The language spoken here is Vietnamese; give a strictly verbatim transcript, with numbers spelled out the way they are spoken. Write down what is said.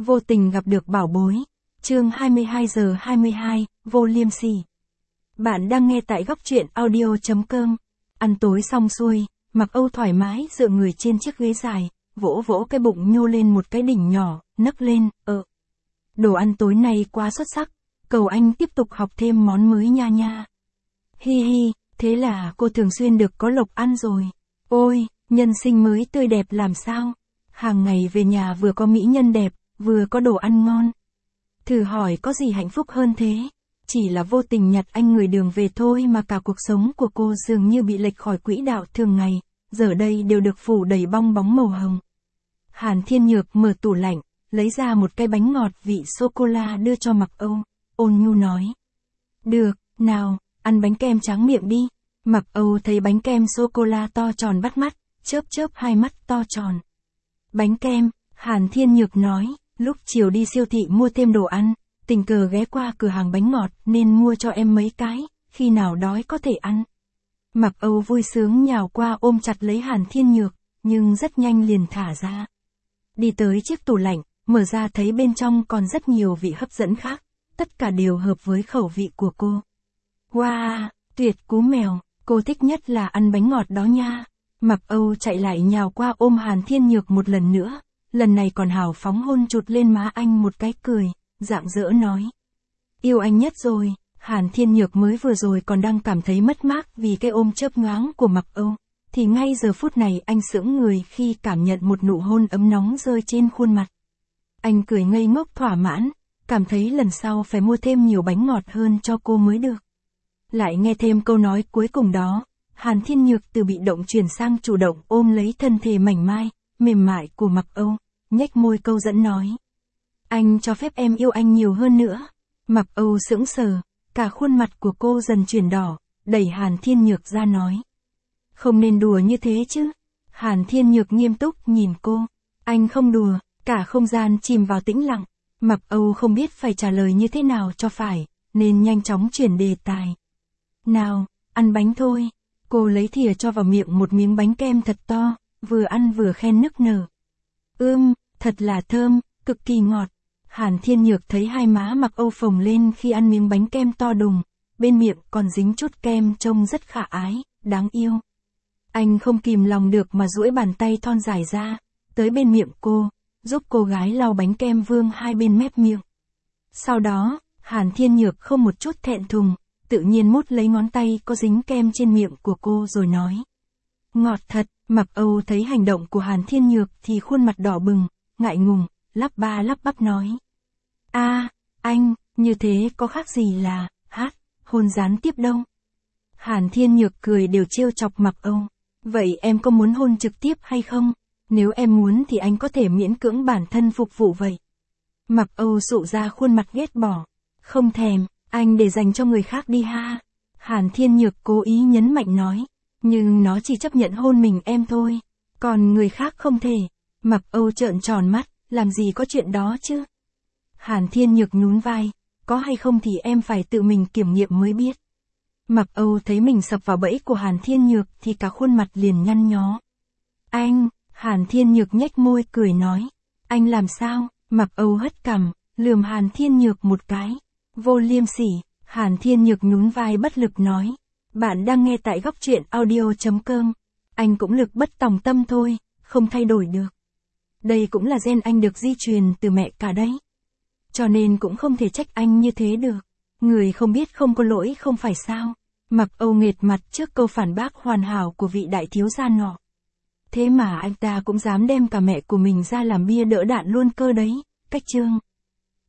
Vô tình gặp được bảo bối. Chương hai mươi hai giờ hai mươi hai, vô liêm sỉ. Bạn đang nghe tại góc truyện audio chấm com. Ăn tối xong xuôi, Mặc Âu thoải mái dựa người trên chiếc ghế dài, vỗ vỗ cái bụng nhô lên một cái đỉnh nhỏ, nấc lên, ờ. Đồ ăn tối nay quá xuất sắc, cầu anh tiếp tục học thêm món mới nha nha. Hi hi, thế là cô thường xuyên được có lộc ăn rồi. Ôi, nhân sinh mới tươi đẹp làm sao? Hàng ngày về nhà vừa có mỹ nhân đẹp, vừa có đồ ăn ngon. Thử hỏi có gì hạnh phúc hơn thế? Chỉ là vô tình nhặt anh người đường về thôi mà cả cuộc sống của cô dường như bị lệch khỏi quỹ đạo thường ngày, giờ đây đều được phủ đầy bong bóng màu hồng. Hàn Thiên Nhược mở tủ lạnh, lấy ra một cái bánh ngọt vị sô-cô-la đưa cho Mặc Âu, ôn nhu nói. Được, nào, ăn bánh kem tráng miệng đi. Mặc Âu thấy bánh kem sô-cô-la to tròn bắt mắt, chớp chớp hai mắt to tròn. Bánh kem, Hàn Thiên Nhược nói, lúc chiều đi siêu thị mua thêm đồ ăn, tình cờ ghé qua cửa hàng bánh ngọt nên mua cho em mấy cái, khi nào đói có thể ăn. Mặc Âu vui sướng nhào qua ôm chặt lấy Hàn Thiên Nhược, nhưng rất nhanh liền thả ra. Đi tới chiếc tủ lạnh, mở ra thấy bên trong còn rất nhiều vị hấp dẫn khác, tất cả đều hợp với khẩu vị của cô. Wow, tuyệt cú mèo, cô thích nhất là ăn bánh ngọt đó nha. Mặc Âu chạy lại nhào qua ôm Hàn Thiên Nhược một lần nữa, lần này còn hào phóng hôn chụt lên má anh một cái cười, rạng rỡ nói. Yêu anh nhất rồi. Hàn Thiên Nhược mới vừa rồi còn đang cảm thấy mất mát vì cái ôm chớp nhoáng của Mặc Âu, thì ngay giờ phút này anh sững người khi cảm nhận một nụ hôn ấm nóng rơi trên khuôn mặt. Anh cười ngây ngốc thỏa mãn, cảm thấy lần sau phải mua thêm nhiều bánh ngọt hơn cho cô mới được. Lại nghe thêm câu nói cuối cùng đó, Hàn Thiên Nhược từ bị động chuyển sang chủ động ôm lấy thân thể mảnh mai, mềm mại của Mặc Âu, nhếch môi câu dẫn nói. Anh cho phép em yêu anh nhiều hơn nữa. Mặc Âu sững sờ, cả khuôn mặt của cô dần chuyển đỏ, đẩy Hàn Thiên Nhược ra nói. Không nên đùa như thế chứ. Hàn Thiên Nhược nghiêm túc nhìn cô. Anh không đùa, cả không gian chìm vào tĩnh lặng. Mặc Âu không biết phải trả lời như thế nào cho phải, nên nhanh chóng chuyển đề tài. Nào, ăn bánh thôi. Cô lấy thìa cho vào miệng một miếng bánh kem thật to, vừa ăn vừa khen nức nở. Ưm, thật là thơm, cực kỳ ngọt. Hàn Thiên Nhược thấy hai má Mặc Âu phồng lên khi ăn miếng bánh kem to đùng, bên miệng còn dính chút kem trông rất khả ái, đáng yêu. Anh không kìm lòng được mà duỗi bàn tay thon dài ra, tới bên miệng cô, giúp cô gái lau bánh kem vương hai bên mép miệng. Sau đó, Hàn Thiên Nhược không một chút thẹn thùng, tự nhiên mút lấy ngón tay có dính kem trên miệng của cô rồi nói. Ngọt thật. Mặc Âu thấy hành động của Hàn Thiên Nhược thì khuôn mặt đỏ bừng, ngại ngùng, lắp ba lắp bắp nói. A, à, anh, như thế có khác gì là, hát, hôn gián tiếp đâu. Hàn Thiên Nhược cười đều trêu chọc Mặc Âu. Vậy em có muốn hôn trực tiếp hay không? Nếu em muốn thì anh có thể miễn cưỡng bản thân phục vụ vậy. Mặc Âu sụ ra khuôn mặt ghét bỏ. Không thèm, anh để dành cho người khác đi ha. Hàn Thiên Nhược cố ý nhấn mạnh nói. Nhưng nó chỉ chấp nhận hôn mình em thôi. Còn người khác không thể. Mặc Âu trợn tròn mắt, làm gì có chuyện đó chứ. Hàn Thiên Nhược nhún vai. Có hay không thì em phải tự mình kiểm nghiệm mới biết. Mặc Âu thấy mình sập vào bẫy của Hàn Thiên Nhược thì cả khuôn mặt liền nhăn nhó. Anh, Hàn Thiên Nhược nhếch môi cười nói. Anh làm sao? Mặc Âu hất cằm, lườm Hàn Thiên Nhược một cái. Vô liêm sỉ. Hàn Thiên Nhược nhún vai bất lực nói. Bạn đang nghe tại góc truyện audio chấm com. Anh cũng lực bất tòng tâm thôi, không thay đổi được. Đây cũng là gen anh được di truyền từ mẹ cả đấy. Cho nên cũng không thể trách anh như thế được. Người không biết không có lỗi không phải sao. Mặc Âu nghệt mặt trước câu phản bác hoàn hảo của vị đại thiếu gia nọ. Thế mà anh ta cũng dám đem cả mẹ của mình ra làm bia đỡ đạn luôn cơ đấy. Cách chương.